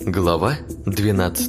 Глава 12.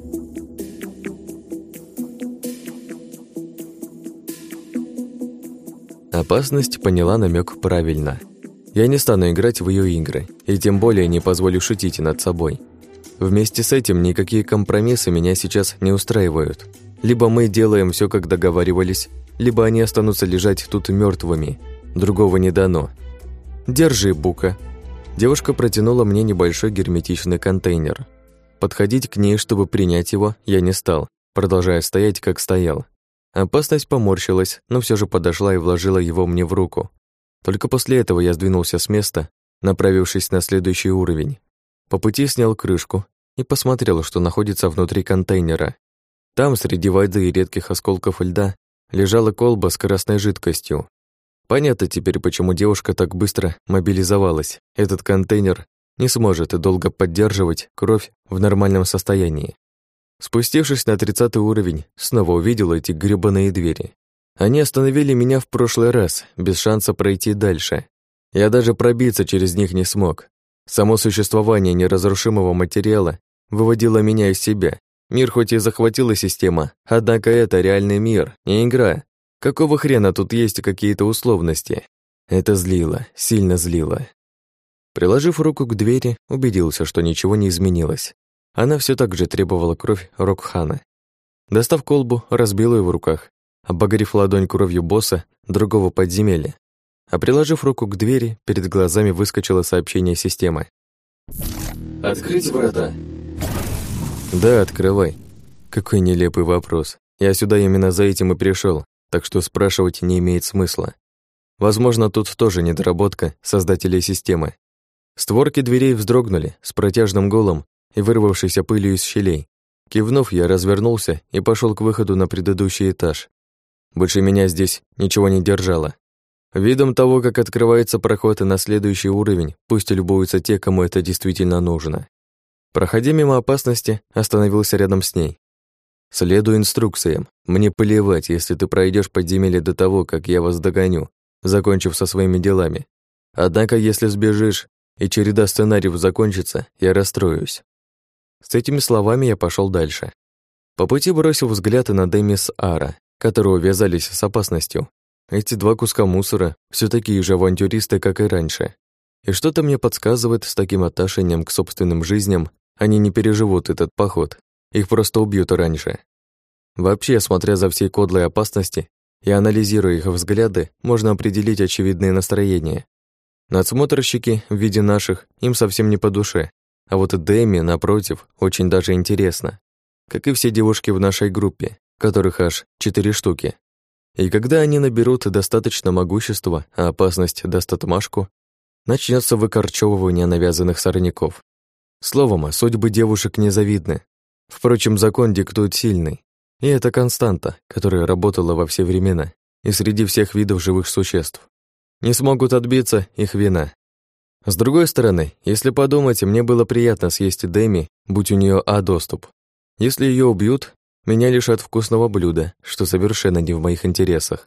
Опасность поняла намек правильно. Я не стану играть в ее игры, и тем более не позволю шутить над собой. Вместе с этим никакие компромиссы меня сейчас не устраивают. Либо мы делаем все, как договаривались, либо они останутся лежать тут мертвыми. Другого не дано. «Держи, Бука». Девушка протянула мне небольшой герметичный контейнер. Подходить к ней, чтобы принять его, я не стал, продолжая стоять, как стоял. Опасность поморщилась, но все же подошла и вложила его мне в руку. Только после этого я сдвинулся с места, направившись на следующий уровень. По пути снял крышку и посмотрел, что находится внутри контейнера. Там, среди воды и редких осколков льда, лежала колба с красной жидкостью. Понятно теперь, почему девушка так быстро мобилизовалась. Этот контейнер не сможет долго поддерживать кровь в нормальном состоянии. Спустившись на 30-й уровень, снова увидел эти грёбаные двери. Они остановили меня в прошлый раз, без шанса пройти дальше. Я даже пробиться через них не смог. Само существование неразрушимого материала выводило меня из себя. Мир хоть и захватила система, однако это реальный мир, не игра. Какого хрена тут есть какие-то условности? Это злило, сильно злило. Приложив руку к двери, убедился, что ничего не изменилось. Она все так же требовала кровь Рокхана. Достав колбу, разбил ее в руках, обогрев ладонь кровью босса другого подземелья. А приложив руку к двери, перед глазами выскочило сообщение системы. «Открыть врата?» «Да, открывай». Какой нелепый вопрос. Я сюда именно за этим и пришел, так что спрашивать не имеет смысла. Возможно, тут тоже недоработка создателей системы. Створки дверей вздрогнули с протяжным гулом и вырвавшейся пылью из щелей. Кивнув, я развернулся и пошел к выходу на предыдущий этаж. Больше меня здесь ничего не держало. Видом того, как открывается проход на следующий уровень, пусть любуются те, кому это действительно нужно. Проходя мимо опасности, остановился рядом с ней. «Следуй инструкциям. Мне плевать, если ты пройдешь подземелье до того, как я вас догоню, закончив со своими делами. Однако, если сбежишь, и череда сценариев закончится, я расстроюсь». С этими словами я пошел дальше. По пути бросил взгляд на Дэми с Ара, которые увязались с опасностью. Эти два куска мусора все такие же авантюристы, как и раньше. И что-то мне подсказывает, с таким отношением к собственным жизням они не переживут этот поход. Их просто убьют раньше. Вообще, смотря за всей кодлой опасности и анализируя их взгляды, можно определить очевидные настроения. Надсмотрщики в виде наших им совсем не по душе, а вот Дэми, напротив, очень даже интересно. Как и все девушки в нашей группе, которых аж 4 штуки. И когда они наберут достаточно могущества, а опасность даст отмашку, начнется выкорчевывание навязанных сорняков. Словом, судьбы девушек незавидны. Впрочем, закон диктует сильный. И это константа, которая работала во все времена и среди всех видов живых существ. Не смогут отбиться — их вина. С другой стороны, если подумать, мне было приятно съесть Дэми, будь у нее доступ. Если ее убьют, меня лишат вкусного блюда, что совершенно не в моих интересах.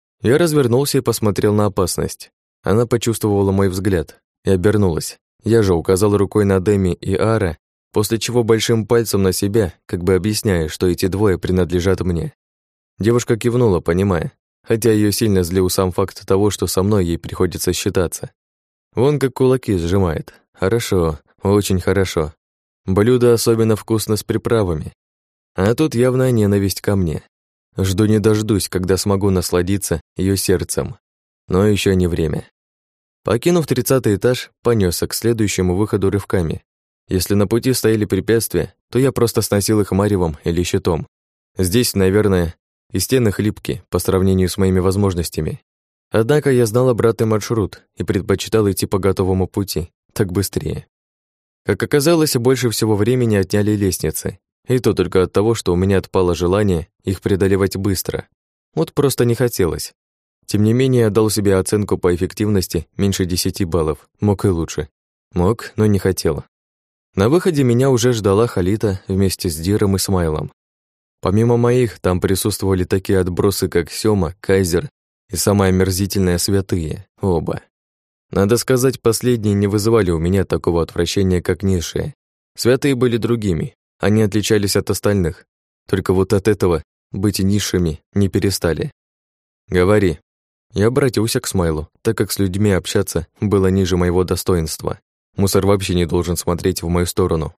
Я развернулся и посмотрел на опасность. Она почувствовала мой взгляд и обернулась. Я же указал рукой на Дэми и Ара, после чего большим пальцем на себя, как бы объясняя, что эти двое принадлежат мне. Девушка кивнула, понимая, хотя ее сильно злил сам факт того, что со мной ей приходится считаться. Вон как кулаки сжимает. Хорошо, очень хорошо. Блюдо особенно вкусно с приправами. А тут явная ненависть ко мне. Жду не дождусь, когда смогу насладиться ее сердцем. Но еще не время. Покинув 30-й этаж, понесся к следующему выходу рывками. Если на пути стояли препятствия, то я просто сносил их маревом или щитом. Здесь, наверное, и стены хлипки по сравнению с моими возможностями. Однако я знал обратный маршрут и предпочитал идти по готовому пути, так быстрее. Как оказалось, больше всего времени отняли лестницы, и то только от того, что у меня отпало желание их преодолевать быстро. Вот просто не хотелось. Тем не менее, я дал себе оценку по эффективности меньше 10 баллов, мог и лучше. Мог, но не хотел. На выходе меня уже ждала Халита вместе с Диром и Смайлом. Помимо моих, там присутствовали такие отбросы, как Сёма, Кайзер и самое омерзительное святые, оба. Надо сказать, последние не вызывали у меня такого отвращения, как низшие. Святые были другими, они отличались от остальных. Только вот от этого быть низшими не перестали. «Говори». Я обратился к Смайлу, так как с людьми общаться было ниже моего достоинства. Мусор вообще не должен смотреть в мою сторону.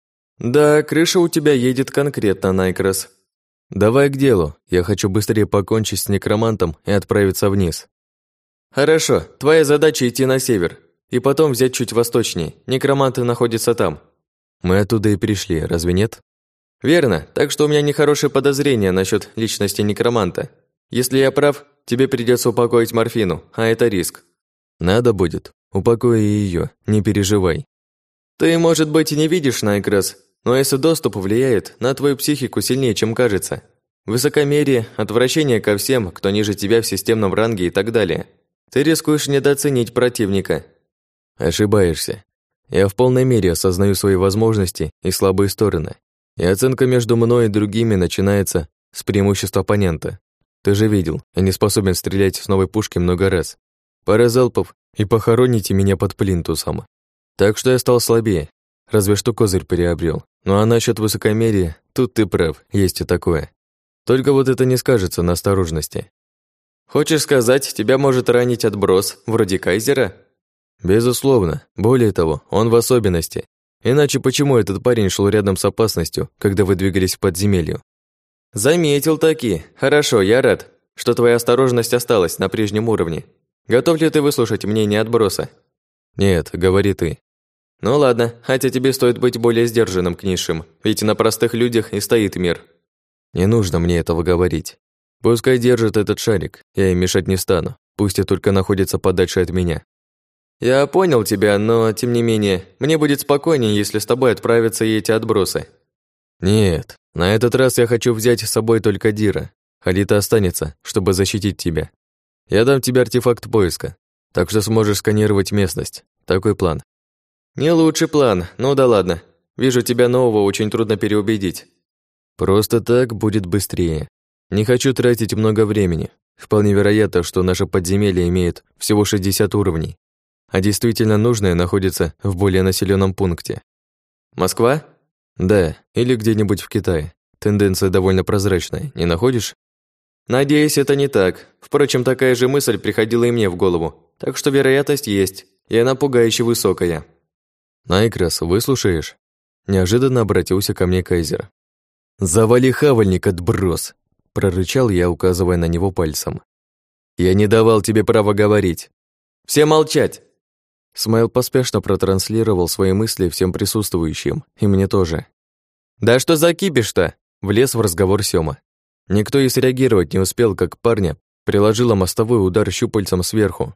«Да, крыша у тебя едет конкретно, Найкрос». «Давай к делу. Я хочу быстрее покончить с некромантом и отправиться вниз». «Хорошо. Твоя задача идти на север. И потом взять чуть восточнее. Некроманты находятся там». «Мы оттуда и пришли, разве нет?» «Верно. Так что у меня нехорошее подозрение насчет личности некроманта. Если я прав, тебе придется упокоить Морфину, а это риск». «Надо будет. Упокой ее, не переживай». «Ты, может быть, и не видишь, Найкрос, но если доступ влияет на твою психику сильнее, чем кажется. Высокомерие, отвращение ко всем, кто ниже тебя в системном ранге и так далее. Ты рискуешь недооценить противника». «Ошибаешься. Я в полной мере осознаю свои возможности и слабые стороны. И оценка между мной и другими начинается с преимущества оппонента. Ты же видел, я не способен стрелять с новой пушки много раз. Пара залпов, и похороните меня под плинтусом. Так что я стал слабее, разве что козырь приобрел. Ну а насчет высокомерия, тут ты прав, есть и такое. Только вот это не скажется на осторожности». «Хочешь сказать, тебя может ранить отброс, вроде Кайзера?» «Безусловно. Более того, он в особенности. Иначе почему этот парень шел рядом с опасностью, когда вы двигались в подземелью?» «Заметил таки. Хорошо, я рад, что твоя осторожность осталась на прежнем уровне. Готов ли ты выслушать мнение отброса?» «Нет, говори ты». «Ну ладно, хотя тебе стоит быть более сдержанным к низшим, ведь на простых людях и стоит мир». «Не нужно мне этого говорить. Пускай держит этот шарик, я им мешать не стану, пусть и только находится подальше от меня». «Я понял тебя, но, тем не менее, мне будет спокойнее, если с тобой отправятся и эти отбросы». «Нет, на этот раз я хочу взять с собой только Дира. Халита останется, чтобы защитить тебя. Я дам тебе артефакт поиска, так что сможешь сканировать местность. Такой план». «Не лучший план, ну да ладно. Вижу, тебя нового очень трудно переубедить». «Просто так будет быстрее. Не хочу тратить много времени. Вполне вероятно, что наше подземелье имеет всего 60 уровней, а действительно нужное находится в более населенном пункте». «Москва?» «Да, или где-нибудь в Китае. Тенденция довольно прозрачная, не находишь?» «Надеюсь, это не так. Впрочем, такая же мысль приходила и мне в голову. Так что вероятность есть, и она пугающе высокая». «Найкрос, выслушаешь?» Неожиданно обратился ко мне Кайзер. «Завали хавальник, отброс!» Прорычал я, указывая на него пальцем. «Я не давал тебе права говорить!» «Все молчать!» Смайл поспешно протранслировал свои мысли всем присутствующим, и мне тоже. «Да что за кипиш-то?» — влез в разговор Сёма. Никто и среагировать не успел, как парня приложила мостовой удар щупальцем сверху.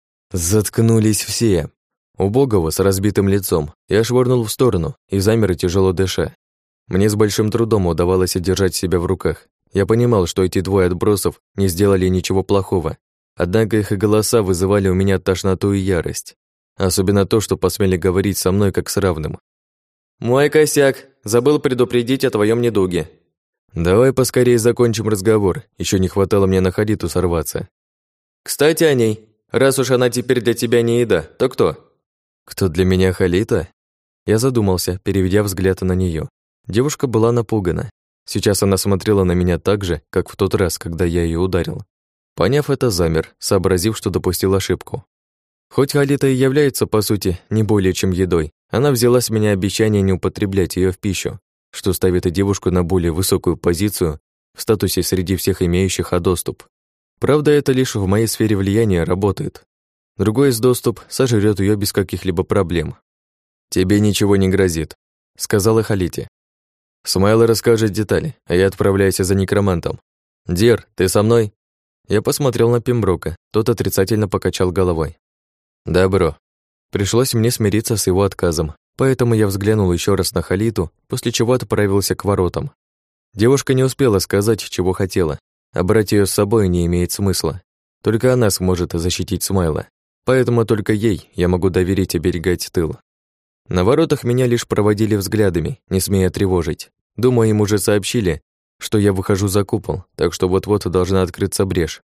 Заткнулись все. Убогого с разбитым лицом я швырнул в сторону и замер, тяжело дыша. Мне с большим трудом удавалось держать себя в руках. Я понимал, что эти двое отбросов не сделали ничего плохого, однако их голоса вызывали у меня тошноту и ярость. Особенно то, что посмели говорить со мной как с равным. «Мой косяк. Забыл предупредить о твоем недуге». «Давай поскорее закончим разговор. Еще не хватало мне на Халиту сорваться». «Кстати, о ней. Раз уж она теперь для тебя не еда, то кто?» «Кто для меня Халита?» Я задумался, переведя взгляд на нее. Девушка была напугана. Сейчас она смотрела на меня так же, как в тот раз, когда я ее ударил. Поняв это, замер, сообразив, что допустил ошибку. Хоть Халита и является, по сути, не более чем едой, она взяла с меня обещание не употреблять ее в пищу, что ставит и девушку на более высокую позицию в статусе среди всех имеющих доступ. Правда, это лишь в моей сфере влияния работает. Другой из доступ сожрет ее без каких-либо проблем. «Тебе ничего не грозит», — сказала Халите. «Смайл расскажет детали, а я отправляюсь за некромантом. Дир, ты со мной?» Я посмотрел на Пемброка, тот отрицательно покачал головой. «Добро». Пришлось мне смириться с его отказом, поэтому я взглянул еще раз на Халиту, после чего отправился к воротам. Девушка не успела сказать, чего хотела, а брать ее с собой не имеет смысла. Только она сможет защитить Смайла, поэтому только ей я могу доверить оберегать тыл. На воротах меня лишь проводили взглядами, не смея тревожить. Думаю, им уже сообщили, что я выхожу за купол, так что вот-вот должна открыться брешь.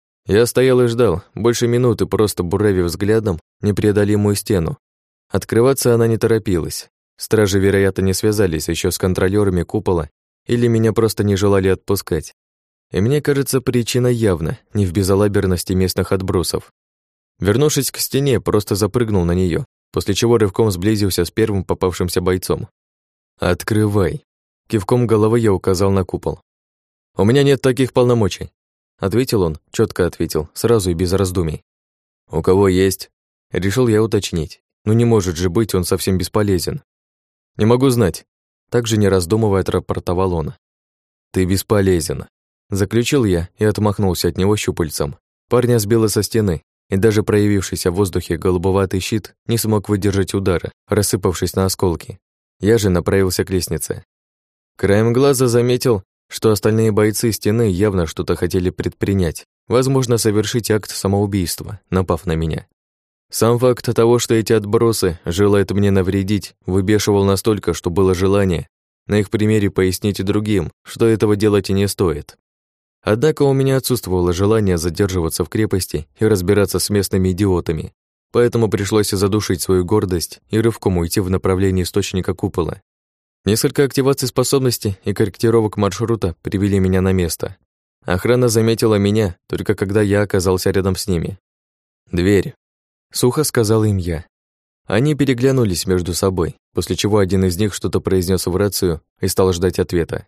Я стоял и ждал, больше минуты, просто буравив взглядом непреодолимую стену. Открываться она не торопилась. Стражи, вероятно, не связались еще с контролёрами купола или меня просто не желали отпускать. И мне кажется, причина явна, не в безалаберности местных отбросов. Вернувшись к стене, просто запрыгнул на неё, после чего рывком сблизился с первым попавшимся бойцом. «Открывай!» Кивком головы я указал на купол. «У меня нет таких полномочий», — ответил он, чётко ответил, сразу и без раздумий. «У кого есть?» Решил я уточнить. Ну не может же быть, он совсем бесполезен. «Не могу знать», — также не раздумывая отрапортовал он. «Ты бесполезен», — заключил я и отмахнулся от него щупальцем. Парня сбило со стены, и даже проявившийся в воздухе голубоватый щит не смог выдержать удара, рассыпавшись на осколки. Я же направился к лестнице. Краем глаза заметил, что остальные бойцы стены явно что-то хотели предпринять, возможно, совершить акт самоубийства, напав на меня. Сам факт того, что эти отбросы желают мне навредить, выбешивал настолько, что было желание на их примере пояснить и другим, что этого делать и не стоит. Однако у меня отсутствовало желание задерживаться в крепости и разбираться с местными идиотами, поэтому пришлось задушить свою гордость и рывком уйти в направлении источника купола. Несколько активаций способностей и корректировок маршрута привели меня на место. Охрана заметила меня, только когда я оказался рядом с ними. «Дверь», — сухо сказал им я. Они переглянулись между собой, после чего один из них что-то произнес в рацию и стал ждать ответа.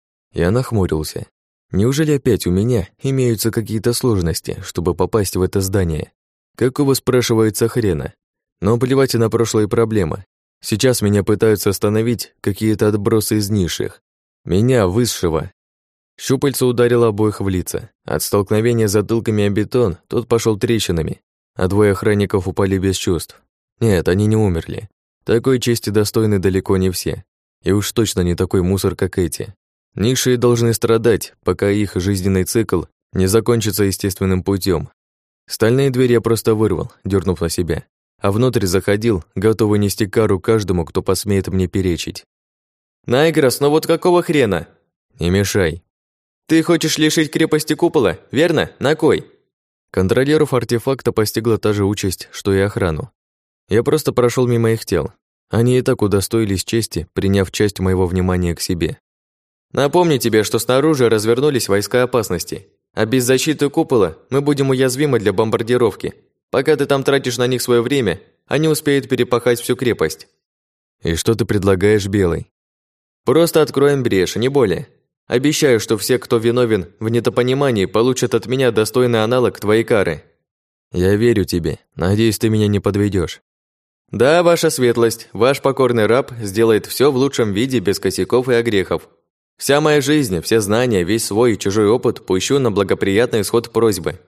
Я нахмурился. Неужели опять у меня имеются какие-то сложности, чтобы попасть в это здание? Какого, спрашивается, хрена? Но плевать на прошлые проблемы. Сейчас меня пытаются остановить какие-то отбросы из низших. Меня, высшего. Щупальце ударило обоих в лица. От столкновения затылками о бетон тот пошел трещинами, а двое охранников упали без чувств. Нет, они не умерли. Такой чести достойны далеко не все. И уж точно не такой мусор, как эти. Низшие должны страдать, пока их жизненный цикл не закончится естественным путем. Стальные двери я просто вырвал, дернув на себя. А внутрь заходил, готовый нести кару каждому, кто посмеет мне перечить. «Найгрос, ну вот какого хрена?» «Не мешай». «Ты хочешь лишить крепости купола, верно? На кой?» Контролеров артефакта постигла та же участь, что и охрану. Я просто прошел мимо их тел. Они и так удостоились чести, приняв часть моего внимания к себе. «Напомню тебе, что снаружи развернулись войска опасности, а без защиты купола мы будем уязвимы для бомбардировки. Пока ты там тратишь на них свое время, они успеют перепахать всю крепость». «И что ты предлагаешь, Белый?» «Просто откроем брешь, не более. Обещаю, что все, кто виновен в недопонимании, получат от меня достойный аналог твоей кары». «Я верю тебе. Надеюсь, ты меня не подведешь. «Да, ваша светлость, ваш покорный раб сделает все в лучшем виде, без косяков и огрехов. Вся моя жизнь, все знания, весь свой и чужой опыт пущу на благоприятный исход просьбы».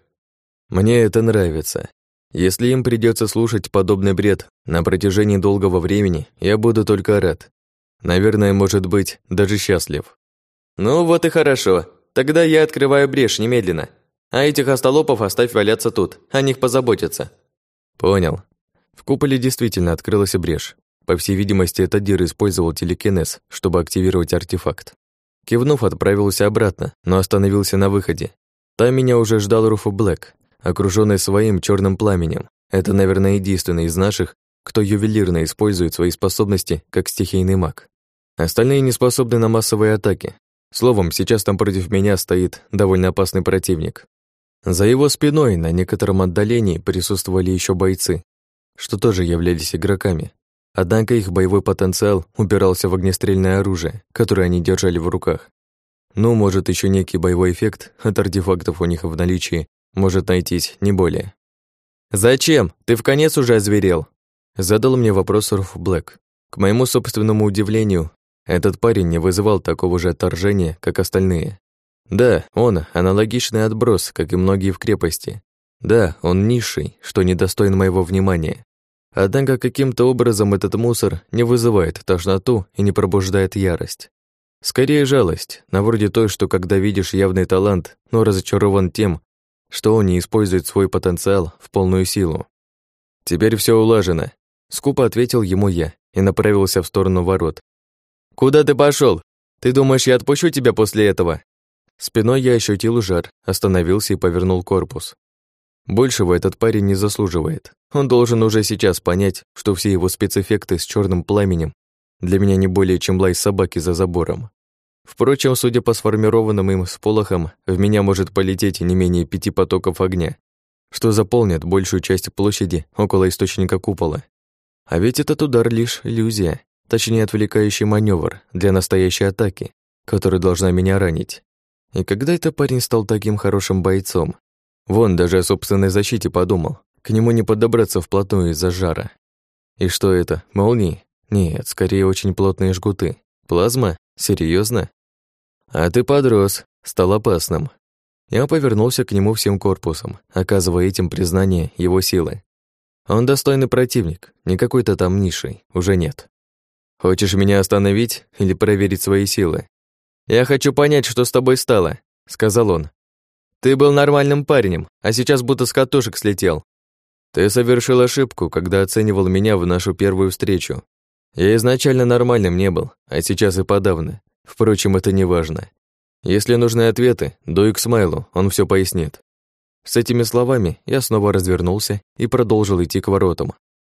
Мне это нравится. Если им придется слушать подобный бред на протяжении долгого времени, я буду только рад. Наверное, может быть, даже счастлив. «Ну вот и хорошо. Тогда я открываю брешь немедленно. А этих остолопов оставь валяться тут, о них позаботятся». «Понял». В куполе действительно открылась брешь. По всей видимости, этот Дир использовал телекинез, чтобы активировать артефакт. Кивнув, отправился обратно, но остановился на выходе. Там меня уже ждал Руфу Блэк, окружённый своим чёрным пламенем. Это, наверное, единственный из наших, кто ювелирно использует свои способности как стихийный маг. Остальные не способны на массовые атаки. Словом, сейчас там против меня стоит довольно опасный противник. За его спиной на некотором отдалении присутствовали ещё бойцы, что тоже являлись игроками. Однако их боевой потенциал упирался в огнестрельное оружие, которое они держали в руках. Ну, может, еще некий боевой эффект от артефактов у них в наличии может найтись, не более. «Зачем? Ты вконец уже озверел?» Задал мне вопрос Руф Блэк. К моему собственному удивлению, этот парень не вызывал такого же отторжения, как остальные. Да, он аналогичный отброс, как и многие в крепости. Да, он низший, что недостоин моего внимания. Однако каким-то образом этот мусор не вызывает тошноту и не пробуждает ярость. Скорее жалость, на вроде той, что когда видишь явный талант, но разочарован тем, что он не использует свой потенциал в полную силу. «Теперь все улажено», — скупо ответил ему я и направился в сторону ворот. «Куда ты пошел? Ты думаешь, я отпущу тебя после этого?» Спиной я ощутил жар, остановился и повернул корпус. Большего этот парень не заслуживает. Он должен уже сейчас понять, что все его спецэффекты с чёрным пламенем для меня не более чем лай собаки за забором. Впрочем, судя по сформированным им сполохам, в меня может полететь не менее 5 потоков огня, что заполнит большую часть площади около источника купола. А ведь этот удар лишь иллюзия, точнее отвлекающий маневр для настоящей атаки, которая должна меня ранить. И когда это парень стал таким хорошим бойцом? Вон, даже о собственной защите подумал. К нему не подобраться вплотную из-за жара. И что это, молнии? Нет, скорее очень плотные жгуты. Плазма? Серьезно? А ты подрос, стал опасным. Я повернулся к нему всем корпусом, оказывая этим признание его силы. Он достойный противник, не какой-то там нишей, уже нет. Хочешь меня остановить или проверить свои силы? Я хочу понять, что с тобой стало, сказал он. Ты был нормальным парнем, а сейчас будто с катушек слетел. Ты совершил ошибку, когда оценивал меня в нашу первую встречу. Я изначально нормальным не был, а сейчас и подавно. Впрочем, это не важно. Если нужны ответы, дуй к Смайлу, он все пояснит. С этими словами я снова развернулся и продолжил идти к воротам.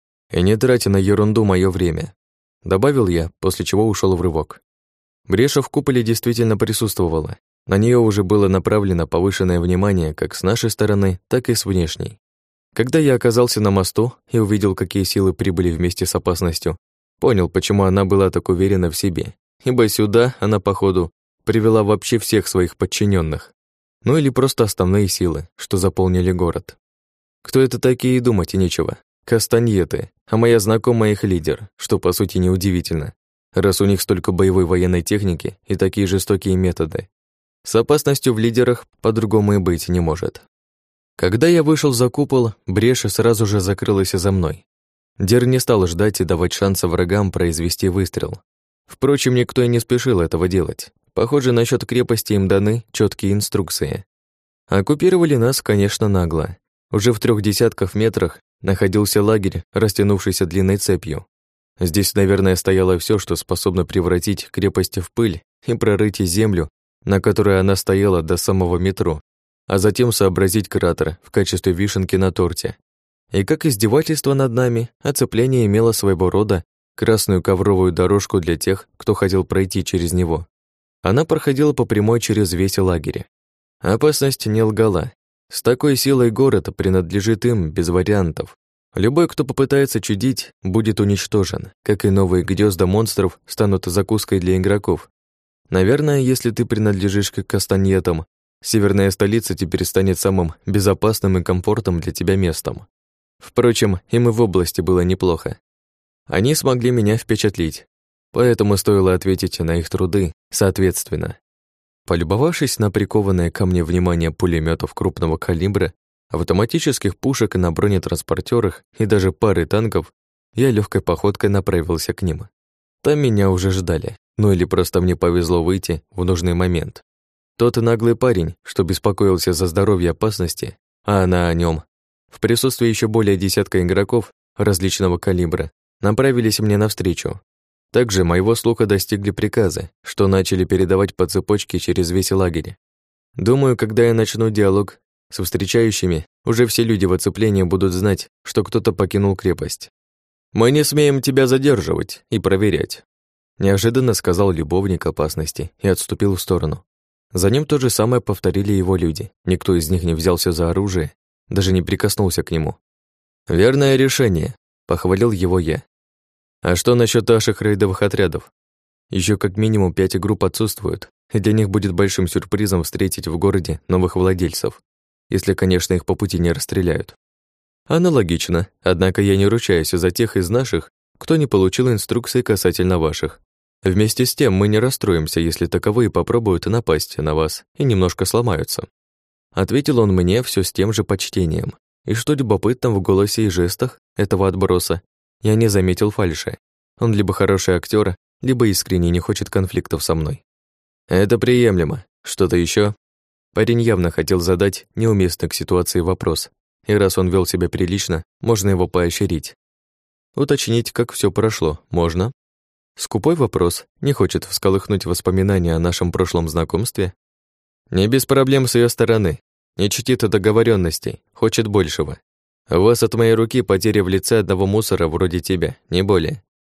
И не тратя на ерунду моё время, добавил я, после чего ушел в рывок. Бреша в куполе действительно присутствовала. На нее уже было направлено повышенное внимание как с нашей стороны, так и с внешней. Когда я оказался на мосту и увидел, какие силы прибыли вместе с опасностью, понял, почему она была так уверена в себе. Ибо сюда она, походу, привела вообще всех своих подчиненных. Ну или просто основные силы, что заполнили город. Кто это такие, и думать и нечего. Кастаньеты, а моя знакомая их лидер, что по сути неудивительно, раз у них столько боевой военной техники и такие жестокие методы. С опасностью в лидерах по-другому и быть не может. Когда я вышел за купол, брешь сразу же закрылась за мной. Дер не стал ждать и давать шанса врагам произвести выстрел. Впрочем, никто и не спешил этого делать. Похоже, насчет крепости им даны четкие инструкции. Оккупировали нас, конечно, нагло. Уже в 3 десятках метрах находился лагерь, растянувшийся длинной цепью. Здесь, наверное, стояло все, что способно превратить крепость в пыль и прорыть землю, на которой она стояла до самого метро, а затем сообразить кратер в качестве вишенки на торте. И как издевательство над нами, оцепление имело своего рода красную ковровую дорожку для тех, кто хотел пройти через него. Она проходила по прямой через весь лагерь. Опасность не лгала. С такой силой город принадлежит им без вариантов. Любой, кто попытается чудить, будет уничтожен, как и новые гнезда монстров станут закуской для игроков. Наверное, если ты принадлежишь к кастаньетам, северная столица теперь станет самым безопасным и комфортным для тебя местом. Впрочем, им и в области было неплохо. Они смогли меня впечатлить, поэтому стоило ответить на их труды соответственно. Полюбовавшись на прикованное ко мне внимание пулемётов крупного калибра, автоматических пушек на бронетранспортерах и даже пары танков, я легкой походкой направился к ним. Там меня уже ждали, ну или просто мне повезло выйти в нужный момент. Тот наглый парень, что беспокоился за здоровье опасности, а она о нем, в присутствии еще более десятка игроков различного калибра, направились мне навстречу. Также моего слуха достигли приказы, что начали передавать по цепочке через весь лагерь. Думаю, когда я начну диалог с встречающими, уже все люди в оцеплении будут знать, что кто-то покинул крепость. «Мы не смеем тебя задерживать и проверять», неожиданно сказал любовник опасности и отступил в сторону. За ним то же самое повторили его люди. Никто из них не взялся за оружие, даже не прикоснулся к нему. «Верное решение», — похвалил его я. «А что насчет наших рейдовых отрядов? Еще как минимум 5 групп отсутствуют, и для них будет большим сюрпризом встретить в городе новых владельцев, если, конечно, их по пути не расстреляют. Аналогично, однако я не ручаюсь за тех из наших, кто не получил инструкции касательно ваших. Вместе с тем мы не расстроимся, если таковые попробуют напасть на вас и немножко сломаются». Ответил он мне все с тем же почтением, и что любопытно в голосе и жестах этого отброса, я не заметил фальши. Он либо хороший актер, либо искренне не хочет конфликтов со мной. «Это приемлемо. Что-то еще? Парень явно хотел задать неуместный к ситуации вопрос, и раз он вел себя прилично, можно его поощрить. Уточнить, как все прошло, можно? Скупой вопрос, не хочет всколыхнуть воспоминания о нашем прошлом знакомстве? Не без проблем с ее стороны. Не чтит договоренностей, хочет большего. У вас от моей руки потеря в лице одного мусора вроде тебя, не более.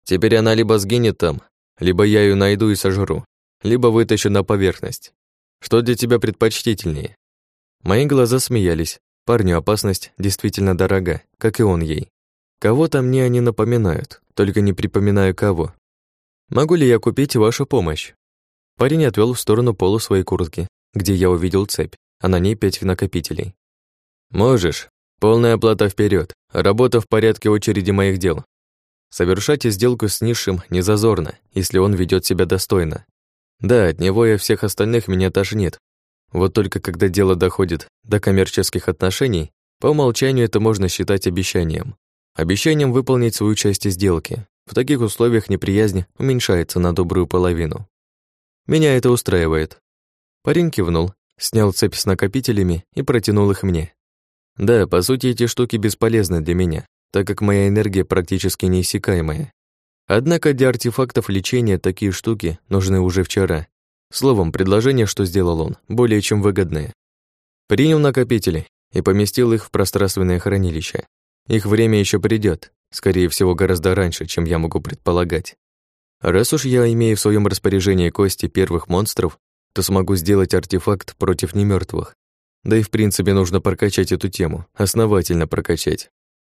Теперь она либо сгинет там, либо я ее найду и сожру, либо вытащу на поверхность. Что для тебя предпочтительнее?» Мои глаза смеялись. Парню опасность действительно дорога, как и он ей. Кого-то мне они напоминают, только не припоминаю кого. «Могу ли я купить вашу помощь?» Парень отвел в сторону полу своей куртки, где я увидел цепь, а на ней 5 накопителей. «Можешь. Полная оплата вперед. Работа в порядке очереди моих дел. Совершать сделку с низшим не зазорно, если он ведет себя достойно. Да, от него и всех остальных меня тошнит. Вот только когда дело доходит до коммерческих отношений, по умолчанию это можно считать обещанием. Обещанием выполнить свою часть сделки. В таких условиях неприязнь уменьшается на добрую половину. Меня это устраивает». Парень кивнул, снял цепь с накопителями и протянул их мне. Да, по сути, эти штуки бесполезны для меня, так как моя энергия практически неиссякаемая. Однако для артефактов лечения такие штуки нужны уже вчера. Словом, предложение, что сделал он, более чем выгодное. Принял накопители и поместил их в пространственное хранилище. Их время еще придет, скорее всего, гораздо раньше, чем я могу предполагать. Раз уж я имею в своем распоряжении кости первых монстров, то смогу сделать артефакт против немертвых. Да и в принципе нужно прокачать эту тему, основательно прокачать.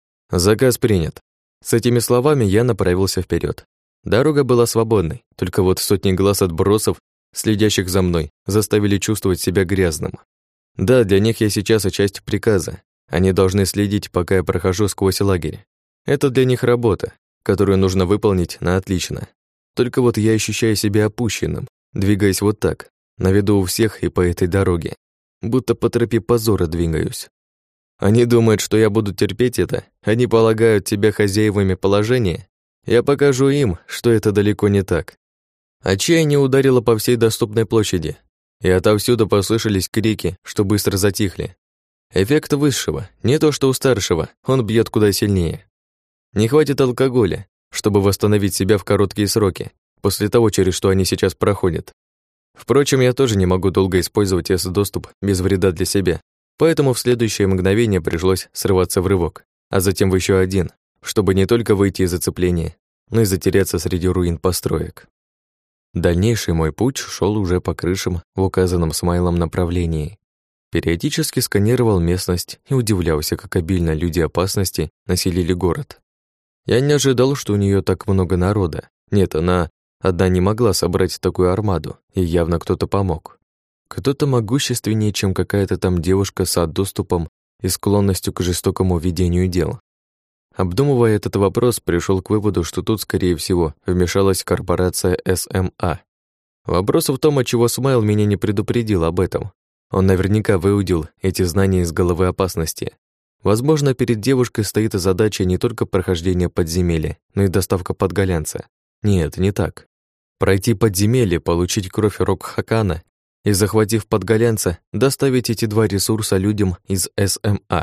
Заказ принят. С этими словами я направился вперед. Дорога была свободной, только вот сотни глаз отбросов, следящих за мной, заставили чувствовать себя грязным. Да, для них я сейчас и часть приказа. Они должны следить, пока я прохожу сквозь лагерь. Это для них работа, которую нужно выполнить на отлично. Только вот я ощущаю себя опущенным, двигаясь вот так, на виду у всех и по этой дороге, будто по тропе позора двигаюсь. Они думают, что я буду терпеть это, они полагают тебя хозяевами положения. Я покажу им, что это далеко не так. Отчаяние ударило по всей доступной площади, и отовсюду послышались крики, что быстро затихли. Эффект высшего, не то что у старшего, он бьет куда сильнее. Не хватит алкоголя, чтобы восстановить себя в короткие сроки, после того, через что они сейчас проходят. Впрочем, я тоже не могу долго использовать S-доступ без вреда для себя, поэтому в следующее мгновение пришлось срываться в рывок, а затем в еще один, чтобы не только выйти из зацепления, но и затеряться среди руин построек. Дальнейший мой путь шел уже по крышам в указанном Смайлом направлении. Периодически сканировал местность и удивлялся, как обильно люди опасности населили город. Я не ожидал, что у нее так много народа. Нет, она одна не могла собрать такую армаду, и явно кто-то помог. Кто-то могущественнее, чем какая-то там девушка с доступом и склонностью к жестокому ведению дел. Обдумывая этот вопрос, пришел к выводу, что тут, скорее всего, вмешалась корпорация СМА. Вопрос в том, отчего Смайл меня не предупредил об этом. Он наверняка выудил эти знания из головы опасности. Возможно, перед девушкой стоит задача не только прохождения подземелья, но и доставка подголянца. Нет, не так. Пройти подземелье, получить кровь Рокхакана и, захватив подголянца, доставить эти два ресурса людям из СМА.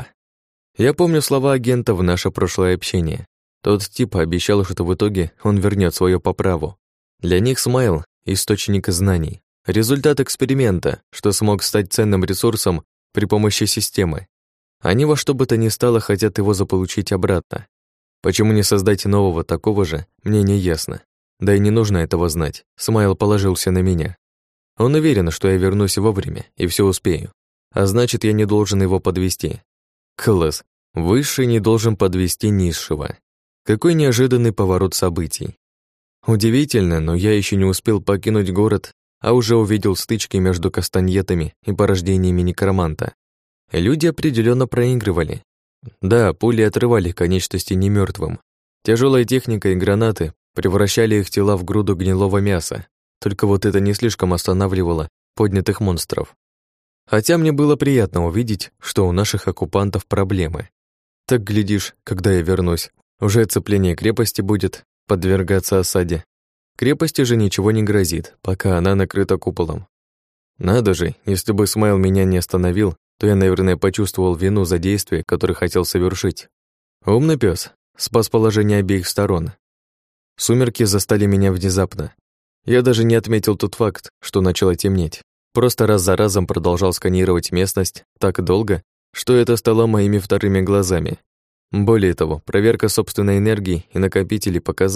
Я помню слова агента в наше прошлое общение. Тот тип обещал, что в итоге он вернет свое по праву. Для них Смайл — источник знаний, результат эксперимента, что смог стать ценным ресурсом при помощи системы. Они во что бы то ни стало хотят его заполучить обратно. Почему не создать нового такого же, мне не ясно. Да и не нужно этого знать. Смайл положился на меня. Он уверен, что я вернусь вовремя и все успею. А значит, я не должен его подвести. Класс. Высший не должен подвести низшего. Какой неожиданный поворот событий. Удивительно, но я еще не успел покинуть город, а уже увидел стычки между кастаньетами и порождениями некроманта. Люди определенно проигрывали. Да, пули отрывали конечности немертвым. Тяжелая техника и гранаты превращали их тела в груду гнилого мяса. Только вот это не слишком останавливало поднятых монстров. Хотя мне было приятно увидеть, что у наших оккупантов проблемы. Так, глядишь, когда я вернусь, уже оцепление крепости будет подвергаться осаде. Крепости же ничего не грозит, пока она накрыта куполом. Надо же, если бы Смайл меня не остановил, то я, наверное, почувствовал вину за действия, которые хотел совершить. Умный пес, спас положение обеих сторон. Сумерки застали меня внезапно. Я даже не отметил тот факт, что начало темнеть. Просто раз за разом продолжал сканировать местность так долго, что это стало моими вторыми глазами. Более того, проверка собственной энергии и накопителей показала,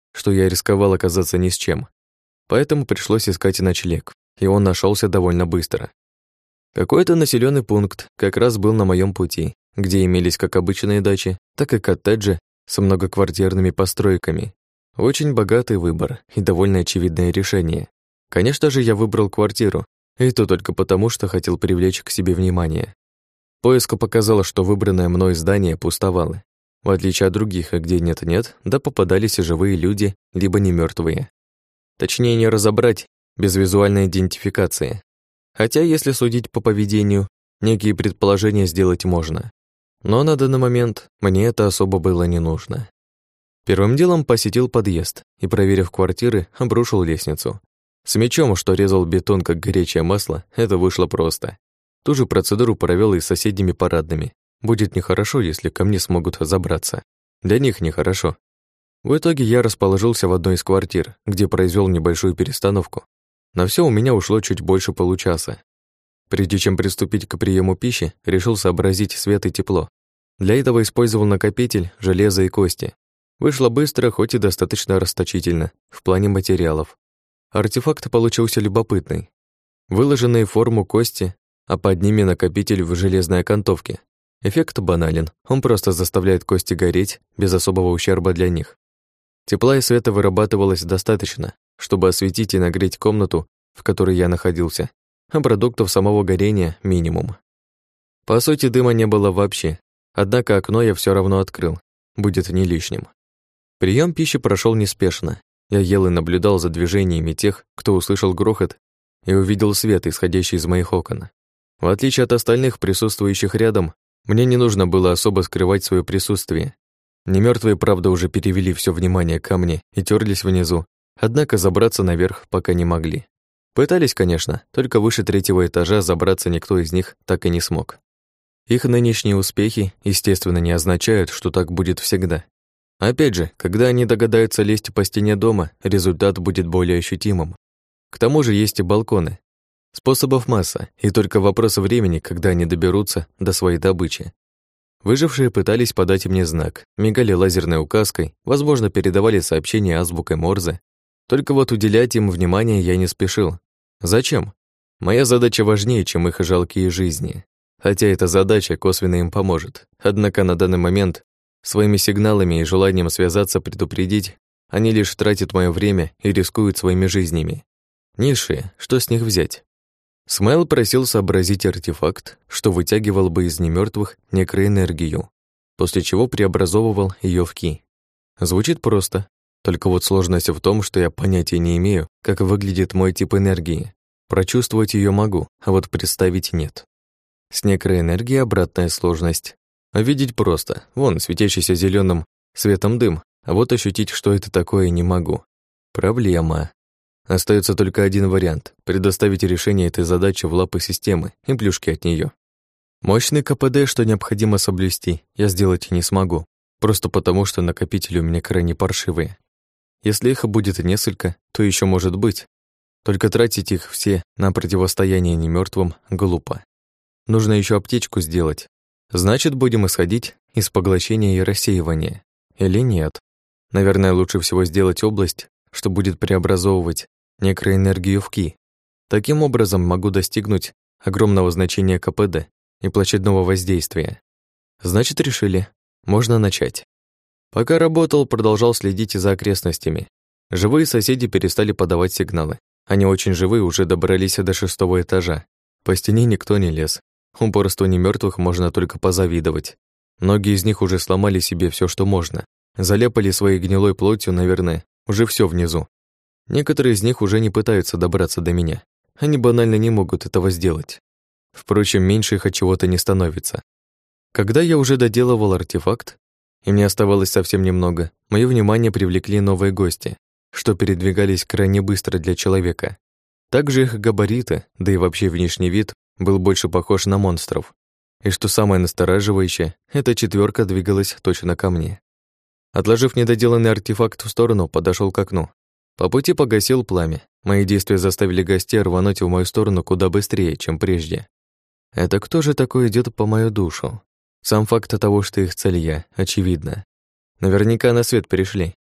что я рисковал оказаться ни с чем. Поэтому пришлось искать ночлег, и он нашелся довольно быстро. Какой-то населенный пункт как раз был на моем пути, где имелись как обычные дачи, так и коттеджи с многоквартирными постройками. Очень богатый выбор и довольно очевидное решение. Конечно же, я выбрал квартиру, и то только потому, что хотел привлечь к себе внимание. Поиск показал, что выбранное мной здание пустовало. В отличие от других, где нет-нет, да попадались и живые люди, либо не мертвые. Точнее, не разобрать без визуальной идентификации. Хотя, если судить по поведению, некие предположения сделать можно. Но на данный момент мне это особо было не нужно. Первым делом посетил подъезд и, проверив квартиры, обрушил лестницу. С мечом, что резал бетон как горячее масло, это вышло просто. Ту же процедуру провел и с соседними парадными. Будет нехорошо, если ко мне смогут забраться. Для них нехорошо. В итоге я расположился в одной из квартир, где произвел небольшую перестановку. На все у меня ушло чуть больше получаса. Прежде чем приступить к приему пищи, решил сообразить свет и тепло. Для этого использовал накопитель, железо и кости. Вышло быстро, хоть и достаточно расточительно, в плане материалов. Артефакт получился любопытный. Выложенные в форму кости, а под ними накопитель в железной окантовке. Эффект банален, он просто заставляет кости гореть без особого ущерба для них. Тепла и света вырабатывалось достаточно, чтобы осветить и нагреть комнату, в которой я находился, а продуктов самого горения минимум. По сути, дыма не было вообще, однако окно я все равно открыл, будет не лишним. Прием пищи прошел неспешно. Я ел и наблюдал за движениями тех, кто услышал грохот и увидел свет, исходящий из моих окон. В отличие от остальных присутствующих рядом, мне не нужно было особо скрывать свое присутствие. Немёртвые, правда, уже перевели все внимание ко мне и терлись внизу, однако забраться наверх пока не могли. Пытались, конечно, только выше 3-го этажа забраться никто из них так и не смог. Их нынешние успехи, естественно, не означают, что так будет всегда. Опять же, когда они догадаются лезть по стене дома, результат будет более ощутимым. К тому же есть и балконы. Способов масса, и только вопрос времени, когда они доберутся до своей добычи. Выжившие пытались подать мне знак, мигали лазерной указкой, возможно, передавали сообщения азбукой Морзе. Только вот уделять им внимание я не спешил. Зачем? Моя задача важнее, чем их жалкие жизни. Хотя эта задача косвенно им поможет. Однако на данный момент своими сигналами и желанием связаться предупредить, они лишь тратят мое время и рискуют своими жизнями. Низшие, что с них взять? Смайл просил сообразить артефакт, что вытягивал бы из немёртвых некроэнергию, после чего преобразовывал ее в ки. Звучит просто, только вот сложность в том, что я понятия не имею, как выглядит мой тип энергии. Прочувствовать ее могу, а вот представить нет. С некроэнергией обратная сложность. А видеть просто, вон, светящийся зеленым светом дым, а вот ощутить, что это такое, не могу. Проблема. Остается только один вариант — предоставить решение этой задачи в лапы системы и плюшки от нее. Мощный КПД, что необходимо соблюсти, я сделать не смогу, просто потому что накопители у меня крайне паршивые. Если их будет несколько, то еще может быть. Только тратить их все на противостояние немёртвым глупо. Нужно еще аптечку сделать. Значит, будем исходить из поглощения и рассеивания. Или нет? Наверное, лучше всего сделать область, что будет преобразовывать некроэнергию в ки. Таким образом могу достигнуть огромного значения КПД и площадного воздействия. Значит, решили. Можно начать. Пока работал, продолжал следить за окрестностями. Живые соседи перестали подавать сигналы. Они очень живые, уже добрались до 6-го этажа. По стене никто не лез. Упорству немёртвых можно только позавидовать. Многие из них уже сломали себе все, что можно. Заляпали своей гнилой плотью, наверное, уже все внизу. Некоторые из них уже не пытаются добраться до меня. Они банально не могут этого сделать. Впрочем, меньше их от чего-то не становится. Когда я уже доделывал артефакт, и мне оставалось совсем немного, моё внимание привлекли новые гости, что передвигались крайне быстро для человека. Также их габариты, да и вообще внешний вид, был больше похож на монстров. И что самое настораживающее, эта четверка двигалась точно ко мне. Отложив недоделанный артефакт в сторону, подошел к окну. По пути погасил пламя. Мои действия заставили гостей рвануть в мою сторону куда быстрее, чем прежде. Это кто же такой идет по мою душу? Сам факт того, что их цель я, очевидно. Наверняка на свет пришли,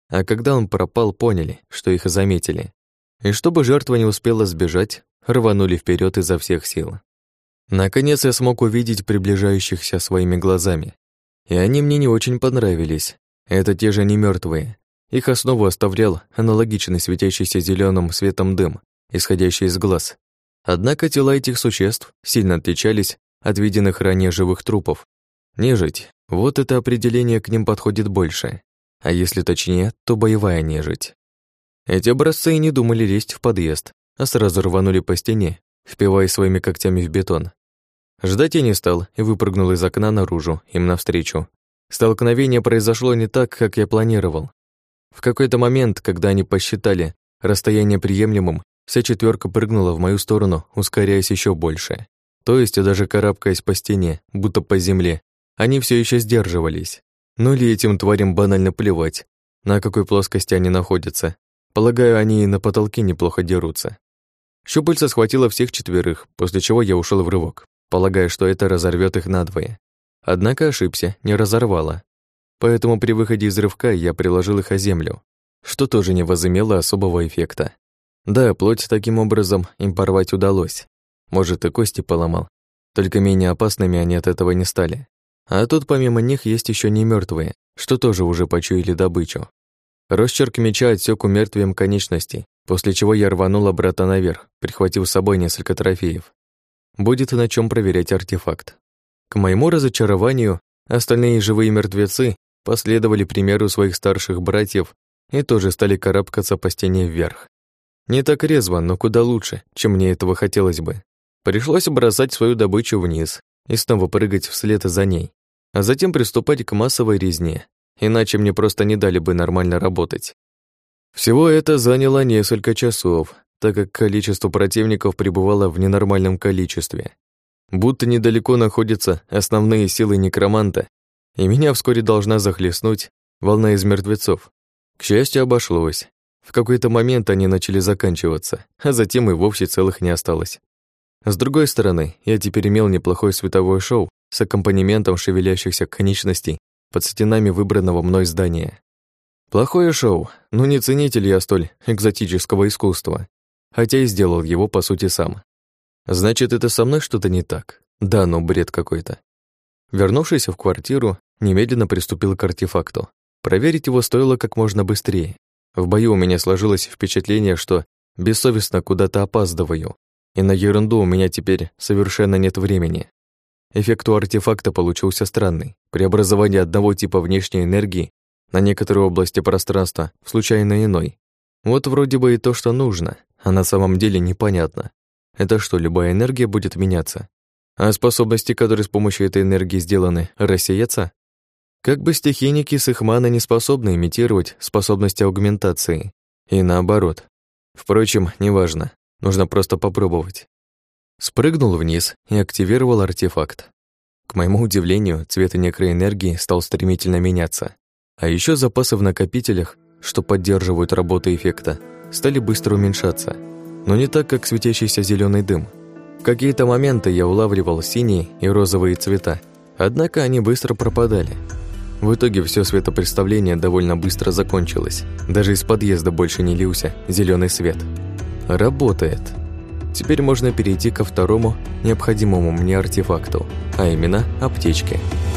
а когда он пропал, поняли, что их заметили. И чтобы жертва не успела сбежать, рванули вперед изо всех сил. Наконец я смог увидеть приближающихся своими глазами. И они мне не очень понравились. Это те же немёртвые. Их основу оставлял аналогичный светящийся зеленым светом дым, исходящий из глаз. Однако тела этих существ сильно отличались от виденных ранее живых трупов. Нежить, вот это определение к ним подходит больше. А если точнее, то боевая нежить. Эти образцы и не думали лезть в подъезд, а сразу рванули по стене, впиваясь своими когтями в бетон. Ждать я не стал и выпрыгнул из окна наружу, им навстречу. Столкновение произошло не так, как я планировал. В какой-то момент, когда они посчитали расстояние приемлемым, вся четверка прыгнула в мою сторону, ускоряясь еще больше. То есть, даже карабкаясь по стене, будто по земле, они все еще сдерживались. Ну или этим тварям банально плевать, на какой плоскости они находятся. Полагаю, они и на потолке неплохо дерутся. Щупальца схватило всех четверых, после чего я ушел в рывок, полагая, что это разорвет их надвое. Однако ошибся, не разорвало. Поэтому при выходе из рывка я приложил их о землю, что тоже не возымело особого эффекта. Да, плоть таким образом им порвать удалось. Может, и кости поломал. Только менее опасными они от этого не стали. А тут помимо них есть еще не мертвые, что тоже уже почуяли добычу. Росчерк меча отсек у мертвым конечностей, после чего я рванул обратно наверх, прихватив с собой несколько трофеев. Будет на чем проверять артефакт. К моему разочарованию, остальные живые мертвецы последовали примеру своих старших братьев и тоже стали карабкаться по стене вверх. Не так резво, но куда лучше, чем мне этого хотелось бы. Пришлось бросать свою добычу вниз и снова прыгать вслед за ней, а затем приступать к массовой резне, иначе мне просто не дали бы нормально работать. Всего это заняло несколько часов, так как количество противников пребывало в ненормальном количестве. Будто недалеко находятся основные силы некроманта, и меня вскоре должна захлестнуть волна из мертвецов. К счастью, обошлось. В какой-то момент они начали заканчиваться, а затем и вовсе целых не осталось. С другой стороны, я теперь имел неплохое световое шоу с аккомпанементом шевелящихся конечностей под стенами выбранного мной здания. Плохое шоу, но не ценитель я столь экзотического искусства, хотя и сделал его, по сути, сам. Значит, это со мной что-то не так? Да, ну бред какой-то. Вернувшись в квартиру, немедленно приступил к артефакту. Проверить его стоило как можно быстрее. В бою у меня сложилось впечатление, что бессовестно куда-то опаздываю, и на ерунду у меня теперь совершенно нет времени. Эффект у артефакта получился странный. Преобразование одного типа внешней энергии на некоторые области пространства в случайно иной. Вот вроде бы и то, что нужно, а на самом деле непонятно. Это что, любая энергия будет меняться? А способности, которые с помощью этой энергии сделаны, рассеяться? Как бы стихийники с их маной не способны имитировать способности аугментации. И наоборот. Впрочем, неважно. Нужно просто попробовать. Спрыгнул вниз и активировал артефакт. К моему удивлению, цвет некроэнергии стал стремительно меняться. А еще запасы в накопителях, что поддерживают работу эффекта, стали быстро уменьшаться. Но не так, как светящийся зеленый дым. В какие-то моменты я улавливал синие и розовые цвета, однако они быстро пропадали. В итоге все светопредставление довольно быстро закончилось. Даже из подъезда больше не лился зеленый свет. Работает. Теперь можно перейти ко второму необходимому мне артефакту, а именно аптечке.